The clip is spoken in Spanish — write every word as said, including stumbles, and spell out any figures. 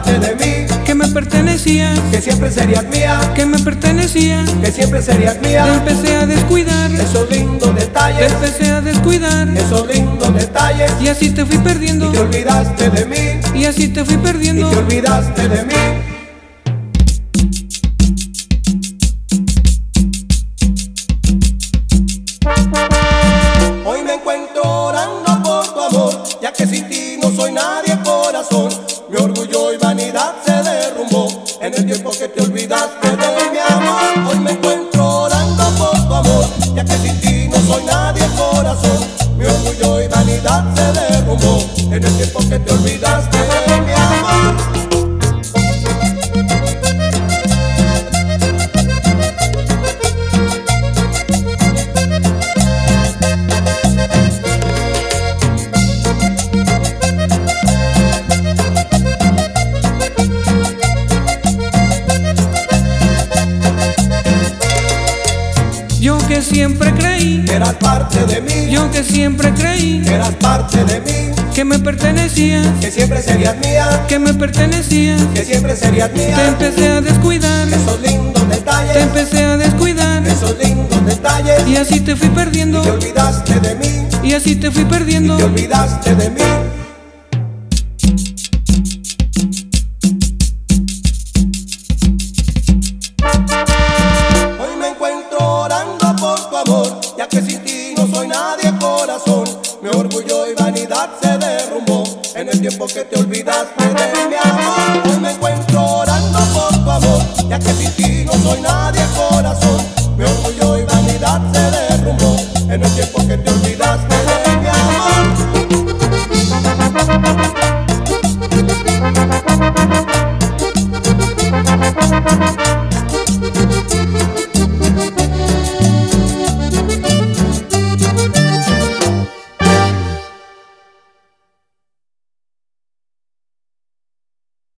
parte de mí que me pertenecía, que siempre serías mía, que me pertenecía. que siempre serías Te mía. empecé a descuidar, Esos lindos te detalles, empecé a descuidar, esos lindos detalles. y así te fui perdiendo, Te olvidaste de mí y así te fui y perdiendo. te olvidaste de mí. Hoy me encuentro orando por tu amor, ya que sin ti no soy nadie, corazón. Mi orgullo y vanidad se derrumbó en el tiempo que te olvidaste de mi amor. Hoy me encuentro orando por tu amor, ya que sin ti no soy nadie, corazón. Mi orgullo y vanidad se derrumbó en el tiempo que te olvidaste de mi amor. Yo que siempre creí, Que eras parte de mí, yo que siempre creí, que eras parte de mí, que me pertenecía, que siempre serías mía, que me pertenecía. que siempre serías Te mía. empecé a descuidar, Esos lindos te detalles, empecé a descuidar, esos lindos detalles. y así te fui perdiendo, Te olvidaste de mí, y así te fui perdiendo. te olvidaste de mí. Hoy me encuentro orando por tu amor, ya que sin ti no soy nadie, corazón. Mi orgullo y vanidad se derrumbó en el tiempo que te olvidaste de mi amor. Hoy me encuentro orando por tu amor, ya que sin ti no soy nadie, corazón. Mi orgullo y vanidad se derrumbó en el tiempo que te olvidaste de